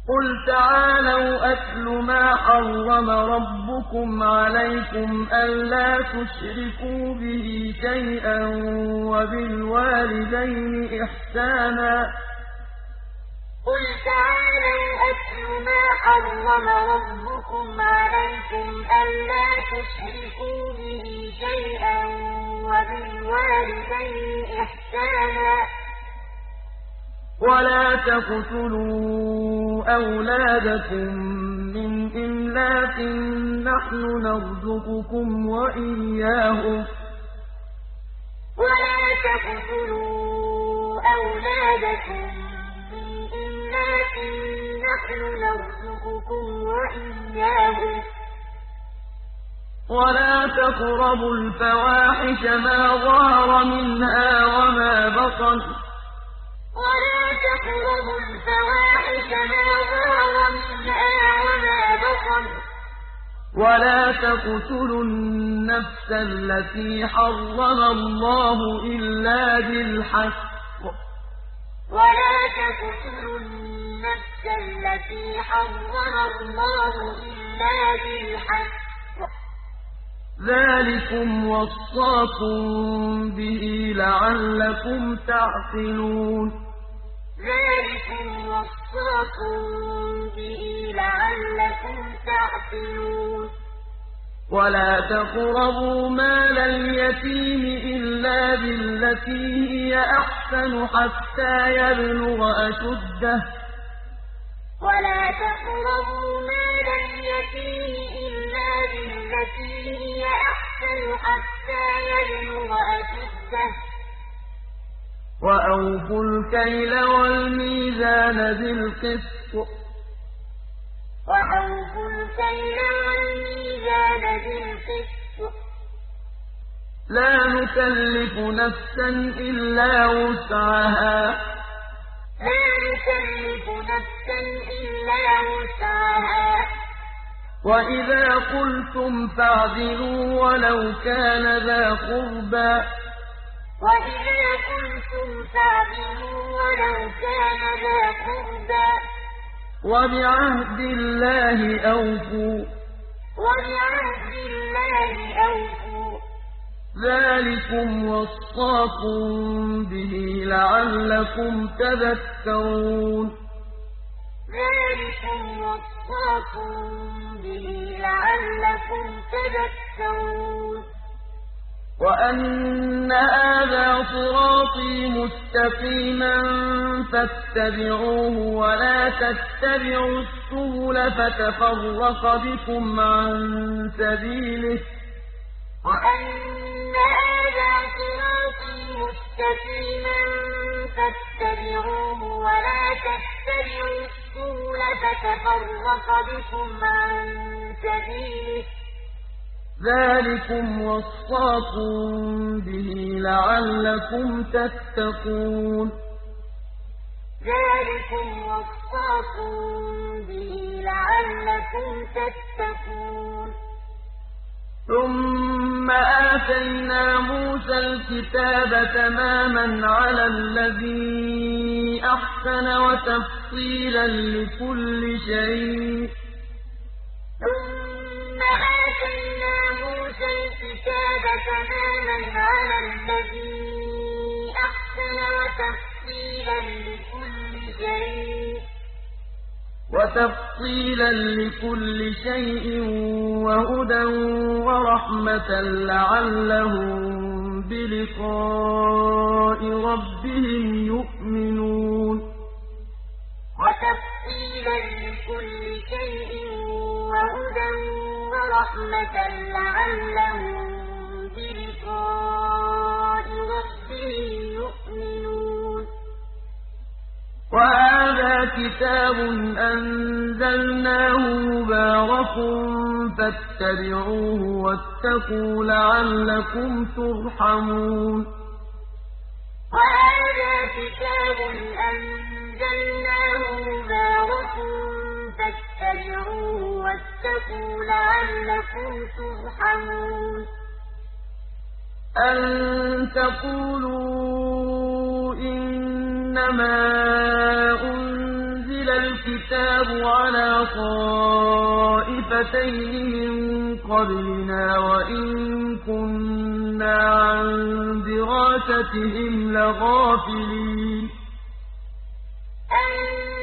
قُلْ تَعَالَوْا أَتْلُ مَا حَرَّمَ رَبُّكُمْ عَلَيْكُمْ أَلَّا تُشْرِكُوا بِهِ شَيْئًا وَبِالْوَالِدَيْنِ إِحْسَانًا ۖ قُلْ تَعَالَوْا أَتْلُ مَا حَرَّمَ رَبُّكُمْ عَلَيْكُمْ أَلَّا تُشْرِكُوا بِهِ شَيْئًا وَبِالْوَالِدَيْنِ إِحْسَانًا ۖ وَلَا تَقْتُلُوا أَوْلَادَكُم مِّنْ إِمْلَاقٍ ۖ نَّحْنُ نَرْزُقُكُمْ وَإِيَّاهُمْ ۖ وَلَا تَقْتُلُوا أَوْلَادَكُم مِّنْ إِمْلَاقٍ ۖ نَّحْنُ نَرْزُقُكُمْ وَإِيَّاهُمْ ۖ وَلَا تَقْرَبُوا الْفَوَاحِشَ مَا ظَهَرَ مِنْهَا وَمَا بَطَنَ ۖ وَلَا تَقْرَبُوا الْفَوَاحِشَ مَا ظَهَرَ مِنْهَا وَمَا بَطَنَ ۖ وَلَا تَقْتُلُوا النَّفْسَ الَّتِي حَرَّمَ اللَّهُ إِلَّا بِالْحَقِّ ۗ وَلَا تَقْتُلُوا النَّفْسَ الَّتِي حَرَّمَ اللَّهُ إِلَّا بِالْحَقِّ ۗ ذَٰلِكُمْ وَصَّاكُم بِهِ لَعَلَّكُمْ تَعْقِلُونَ ذَٰلِكُمْ وَصَّاكُم بِهِ لَعَلَّكُمْ تَعْقِلُونَ وَلَا تَقْرَبُوا مَالَ الْيَتِيمِ إِلَّا بِالَّتِي هِيَ أَحْسَنُ حَتَّىٰ يَبْلُغَ أَشُدَّهُ ۖ وَلَا تَقْرَبُوا مَالَ الْيَتِيمِ إِلَّا بِالَّتِي هِيَ أَحْسَنُ حَتَّىٰ يَبْلُغَ أَشُدَّهُ ۖ وَأَوْفُوا الْكَيْلَ وَالْمِيزَانَ بِالْقِسْطِ ۖ وَأَوْفُوا الْكَيْلَ وَالْمِيزَانَ بِالْقِسْطِ ۖ لَا نُكَلِّفُ نَفْسًا إِلَّا وُسْعَهَا ۖ لَا نُكَلِّفُ نَفْسًا إِلَّا وُسْعَهَا ۖ وَإِذَا قُلْتُمْ فَاعْدِلُوا وَلَوْ كَانَ ذَا قُرْبَىٰ ۖ وَإِذَا قُلْتُمْ فَاعْدِلُوا وَلَوْ كَانَ ذَا قُرْبَىٰ ۖ وَبِعَهْدِ اللَّهِ أَوْفُوا ۚ وَبِعَهْدِ اللَّهِ أَوْفُوا ۚ ذَٰلِكُمْ وَصَّاكُم بِهِ لَعَلَّكُمْ تَذَكَّرُونَ ذَٰلِكُمْ وَصَّاكُم بِهِ لَعَلَّكُمْ تَذَكَّرُونَ وَأَنَّ هَٰذَا صِرَاطِي مُسْتَقِيمًا فَاتَّبِعُوهُ وَلَا تَتَّبِعُوا السُّبُلَ فَتَفَرَّقَ بِكُمْ عَن سَبِيلِهِ ۚ وَأَنَّ هَٰذَا صِرَاطِي مُسْتَقِيمًا فَاتَّبِعُوهُ وَلَا تَتَّبِعُوا السُّبُلَ فَتَفَرَّقَ بِكُمْ عَن سَبِيلِهِ ۚ ذَٰلِكُمْ وَصَّاكُم بِهِ لَعَلَّكُمْ تَتَّقُونَ ذَٰلِكُمْ وَصَّاكُم بِهِ لَعَلَّكُمْ تَتَّقُونَ ثُمَّ آتَيْنَا مُوسَى الْكِتَابَ تَمَامًا عَلَى الَّذِي أَحْسَنَ وَتَفْصِيلًا لِّكُلِّ شَيْءٍ ۚ ثُمَّ آتَيْنَا مُوسَى الْكِتَابَ تَمَامًا عَلَى الَّذِي أَحْسَنَ وَتَفْصِيلًا لِّكُلِّ شَيْءٍ وَهُدًى وَرَحْمَةً لَّعَلَّهُم بِلِقَاءِ رَبِّهِمْ يُؤْمِنُونَ وَتَفْصِيلًا لِّكُلِّ شَيْءٍ وَهُدًى وَرَحْمَةً لَّعَلَّهُم بِلِقَاءِ رَبِّهِمْ يُؤْمِنُونَ وَهَٰذَا كِتَابٌ أَنزَلْنَاهُ مُبَارَكٌ فَاتَّبِعُوهُ وَاتَّقُوا لَعَلَّكُمْ تُرْحَمُونَ وَهَٰذَا كِتَابٌ أَنزَلْنَاهُ مُبَارَكٌ فَاتَّبِعُوهُ وَاتَّقُوا لَعَلَّكُمْ تُرْحَمُونَ أَن تَقُولُوا إِنَّمَا أُنزِلَ الكتاب على طائفتين من قبلنا وإن كنا عن دراستهم لغافلين أن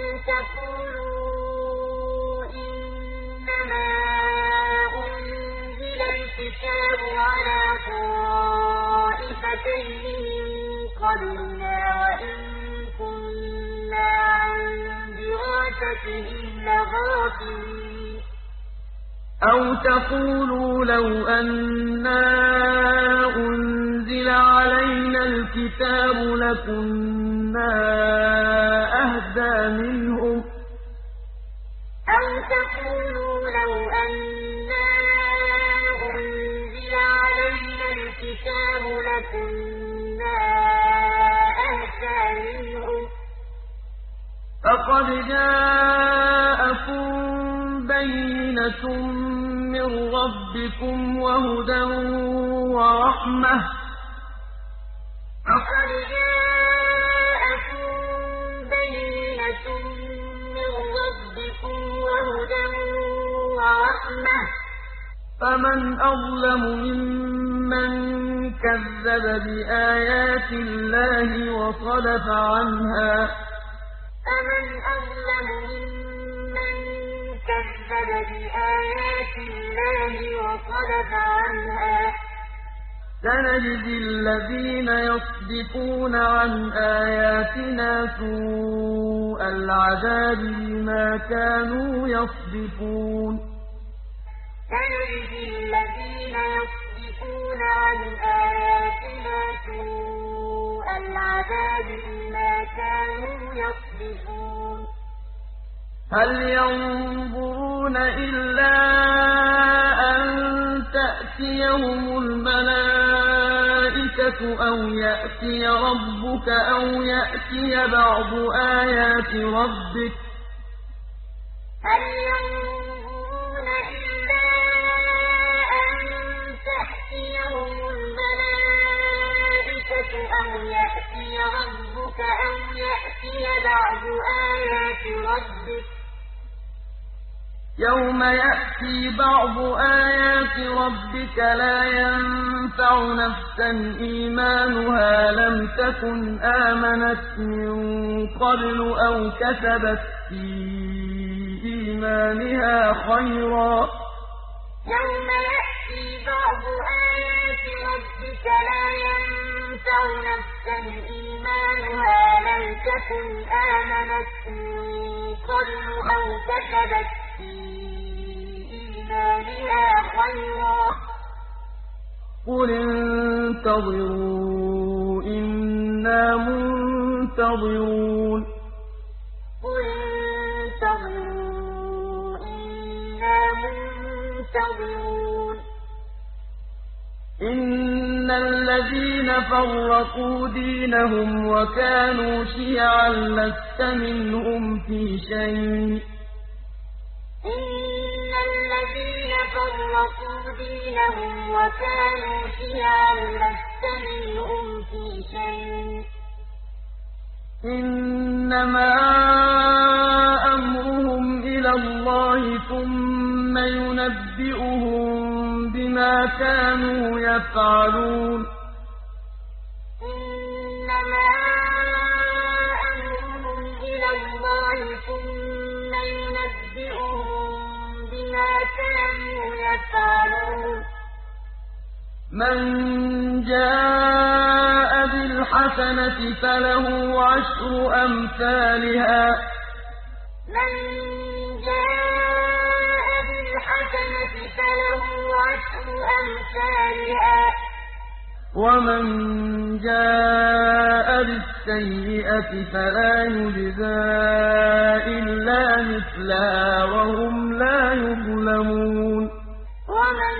تقولوا إنما أنزل الكتاب على طائفتين من قبلنا وإن كنا عن دراستهم لغافلين أو تقولوا لو أنا أنزل علينا الكتاب لكنا أهدى منهم أو تقولوا لو أنا أنزل علينا الكتاب لكنا أهدى منهم فقد جاءكم بينة من ربكم وهدى ورحمة فقد جاءكم بينة من ربكم وهدى ورحمة فمن أظلم ممن كذب بآيات الله وصدف عنها فمن أظلم ممن كذب بآيات الله وصدف عنها سنجزي الذين يصدفون عن آياتنا سوء العذاب بما كانوا يصدفون سنجزي الذين يصدفون عن آياتنا سوء العذاب بما كانوا يصدفون هل ينظرون إلا أن تأتيهم الملائكة أو يأتي ربك أو يأتي بعض آيات ربك هل ينظرون إلا أن تأتيهم الملائكة أو يأتي ربك أو يأتي بعض آيات ربك يوم يأتي بعض آيات ربك لا ينفع نفسا إيمانها لم تكن آمنت من قبل أو كسبت في إيمانها خيرا يوم يأتي بعض آيات ربك لا ينفع نفسا إيمانها لم تكن آمنت من قبل أو كسبت في إيمانها خيرا قل انتظروا إنا منتظرون قل انتظروا إنا منتظرون إن الذين فرقوا دينهم وكانوا شيعا لست منهم في شيء إن الذين فرقوا دينهم وكانوا شيعا لست منهم في شيء إنما أمرهم إلى الله ثم ينبئهم بما كانوا يفعلون إنما أمرهم إلى الله ثم ينبئهم بما كانوا يفعلون من جاء بالحسنة فله عشر أمثالها من جاء بالحسنة فله عشر أمثالها ومن جاء بالسيئة فلا يجزى إلا مثلها وهم لا يظلمون ومن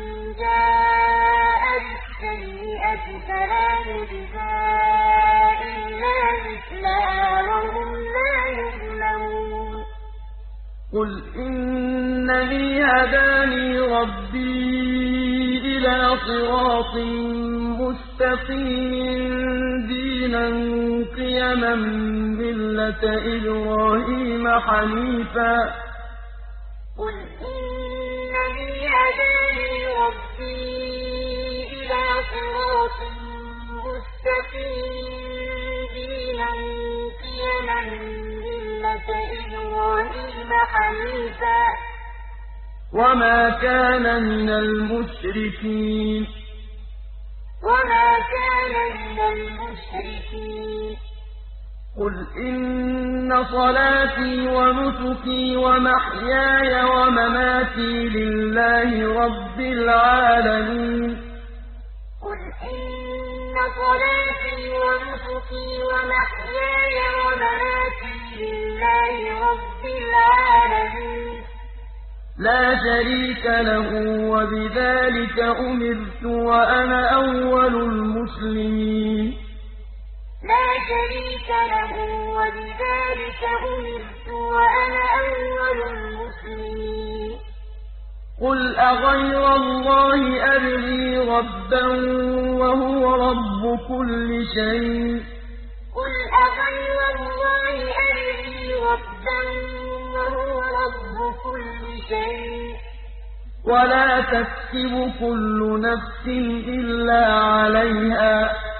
جاء بالسيئة فلا يجزى إلا مثلها وهم لا يظلمون قل إنني هداني ربي إلى صراط مستقيم دينا قيما ملة إبراهيم حنيفا قل إنني هداني ربي إلى صراط مستقيم دينا قيما ملة إبراهيم حنيفا وما كان من المشركين قل إن صلاتي ونسكي ومحياي ومماتي لله رب العالمين قل إن صلاتي ونسكي ومحياي ومماتي لله رب العالمين لا شريك له وبذلك أمرت وأنا أول المسلمين لا شريك له وبذلك أمرت وأنا أول المسلمين قل أغير الله أبغي ربا وهو رب كل شيء قل أغير الله أبغي ربا وهو رب كل شيء ولا تكسب كل نفس إلا عليها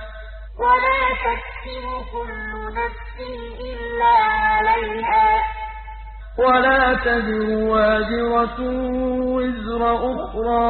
ولا تزر وازرة وزر أخرى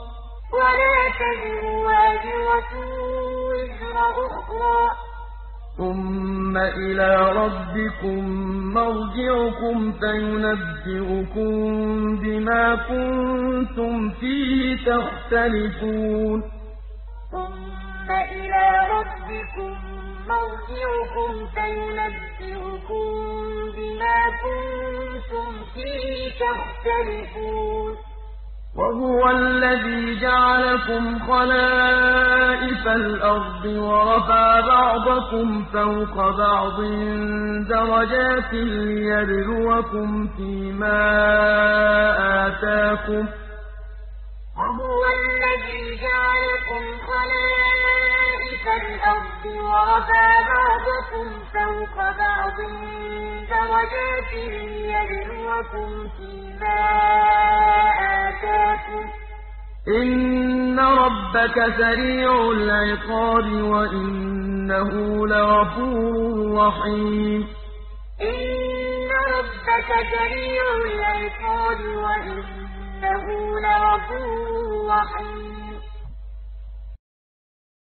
ثم إلى ربكم مرجعكم فينبئكم بما كنتم فيه تختلفون ثم إلى ربكم مرجعكم فينبئكم بما كنتم فيه تختلفون وهو الذي جعلكم خلائف الأرض ورفع بعضكم فوق بعض درجات ليبلوكم فيما آتاكم وهو الذي جعلكم خلائف الأرض ورفع بعضكم فوق بعض درجات ليبلوكم فيما آتاكم إن ربك سريع العقاب وإنه لغفور رحيم إن ربك سريع العقاب وإنه لغفور رحيم